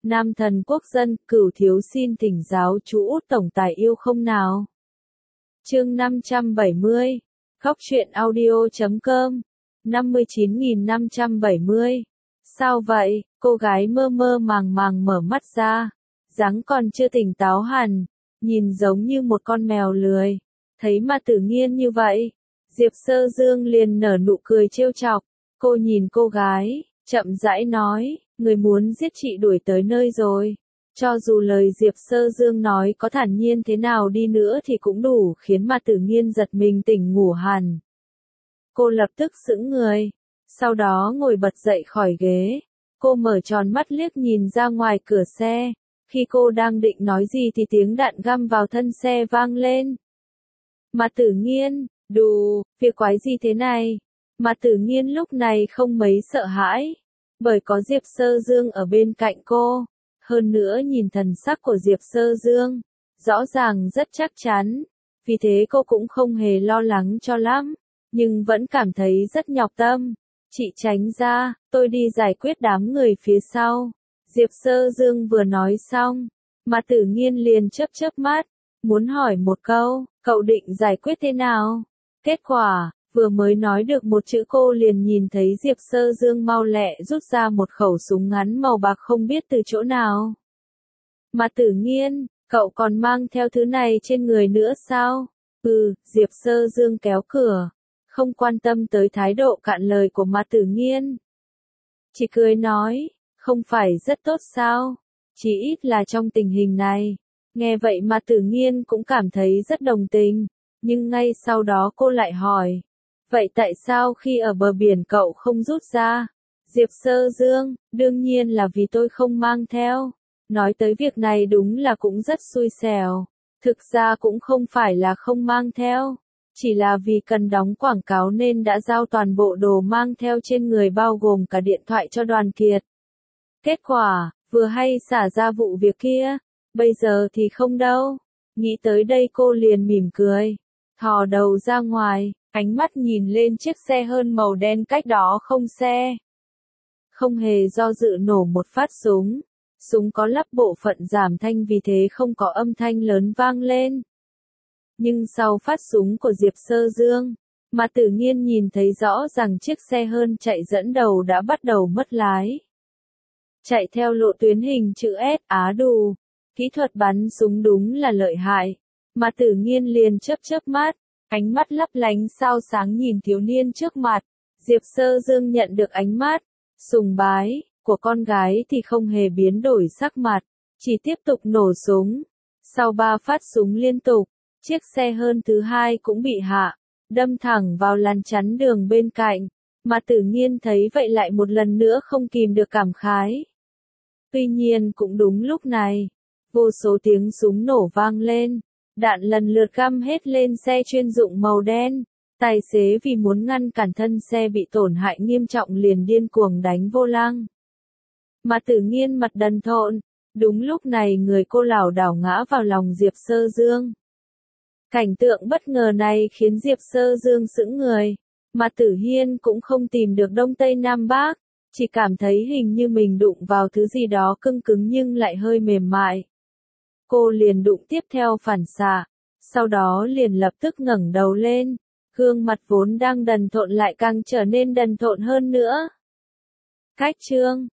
Nam thần quốc dân, Cửu thiếu xin thỉnh giáo chú Út tổng tài yêu không nào. Chương 570. Góc truyện audio.com. 59.570. Sao vậy? Cô gái mơ mơ màng màng mở mắt ra, dáng còn chưa tỉnh táo hẳn, nhìn giống như một con mèo lười. Thấy mà Tử Nghiên như vậy, Diệp Sơ Dương liền nở nụ cười trêu chọc. Cô nhìn cô gái, chậm rãi nói, người muốn giết chị đuổi tới nơi rồi. Cho dù lời Diệp Sơ Dương nói có thản nhiên thế nào đi nữa thì cũng đủ khiến mà Tử Nghiên giật mình tỉnh ngủ hẳn. Cô lập tức sững người, sau đó ngồi bật dậy khỏi ghế. Cô mở tròn mắt liếc nhìn ra ngoài cửa xe. Khi cô đang định nói gì thì tiếng đạn găm vào thân xe vang lên. Mà Tử Nghiên, đù, việc quái gì thế này? Mà Tử Nghiên lúc này không mấy sợ hãi, bởi có Diệp Sơ Dương ở bên cạnh cô. Hơn nữa nhìn thần sắc của Diệp Sơ Dương, rõ ràng rất chắc chắn, vì thế cô cũng không hề lo lắng cho lắm, nhưng vẫn cảm thấy rất nhọc tâm. Chị tránh ra, tôi đi giải quyết đám người phía sau. Diệp Sơ Dương vừa nói xong, mà Tử Nghiên liền chớp mắt, muốn hỏi một câu, cậu định giải quyết thế nào? Kết quả, vừa mới nói được một chữ cô liền nhìn thấy Diệp Sơ Dương mau lẹ rút ra một khẩu súng ngắn màu bạc không biết từ chỗ nào. Mà Tử Nghiên, cậu còn mang theo thứ này trên người nữa sao? Diệp Sơ Dương kéo cửa, không quan tâm tới thái độ cạn lời của Mã Tử Nghiên. Chỉ cười nói, không phải rất tốt sao? Chỉ ít là trong tình hình này. Nghe vậy Mã Tử Nghiên cũng cảm thấy rất đồng tình, nhưng ngay sau đó cô lại hỏi, vậy tại sao khi ở bờ biển cậu không rút ra? Diệp Sơ Dương, đương nhiên là vì tôi không mang theo. Nói tới việc này đúng là cũng rất xui xẻo. Thực ra cũng không phải là không mang theo, chỉ là vì cần đóng quảng cáo nên đã giao toàn bộ đồ mang theo trên người bao gồm cả điện thoại cho Đoàn Kiệt. Kết quả, vừa hay xả ra vụ việc kia, bây giờ thì không đâu. Nghĩ tới đây cô liền mỉm cười, thò đầu ra ngoài, ánh mắt nhìn lên chiếc xe hơn màu đen cách đó không xe. Không hề do dự nổ một phát súng. Súng có lắp bộ phận giảm thanh vì thế không có âm thanh lớn vang lên. Nhưng sau phát súng của Diệp Sơ Dương, mà Tử Nghiên nhìn thấy rõ rằng chiếc xe hơn chạy dẫn đầu đã bắt đầu mất lái. Chạy theo lộ tuyến hình chữ S Á Đù, kỹ thuật bắn súng đúng là lợi hại. Mà Tử Nghiên liền chớp mắt, ánh mắt lấp lánh sao sáng nhìn thiếu niên trước mặt. Diệp Sơ Dương nhận được ánh mắt sùng bái của con gái thì không hề biến đổi sắc mặt, chỉ tiếp tục nổ súng. Sau 3 phát súng liên tục, chiếc xe hơn thứ hai cũng bị hạ, đâm thẳng vào làn chắn đường bên cạnh. Mà Tử Nghiên thấy vậy lại một lần nữa không kìm được cảm khái. Tuy nhiên cũng đúng lúc này, vô số tiếng súng nổ vang lên, đạn lần lượt găm hết lên xe chuyên dụng màu đen. Tài xế vì muốn ngăn cản thân xe bị tổn hại nghiêm trọng liền điên cuồng đánh vô lăng. Mà Tử Nghiên mặt đần thộn, đúng lúc này người cô lảo đảo ngã vào lòng Diệp Sơ Dương. Cảnh tượng bất ngờ này khiến Diệp Sơ Dương sững người, mà Tử Hiên cũng không tìm được Đông Tây Nam Bắc, chỉ cảm thấy hình như mình đụng vào thứ gì đó cứng cứng nhưng lại hơi mềm mại. Cô liền đụng tiếp theo phản xạ, sau đó liền lập tức ngẩng đầu lên, gương mặt vốn đang đần thộn lại càng trở nên đần thộn hơn nữa. Cách chương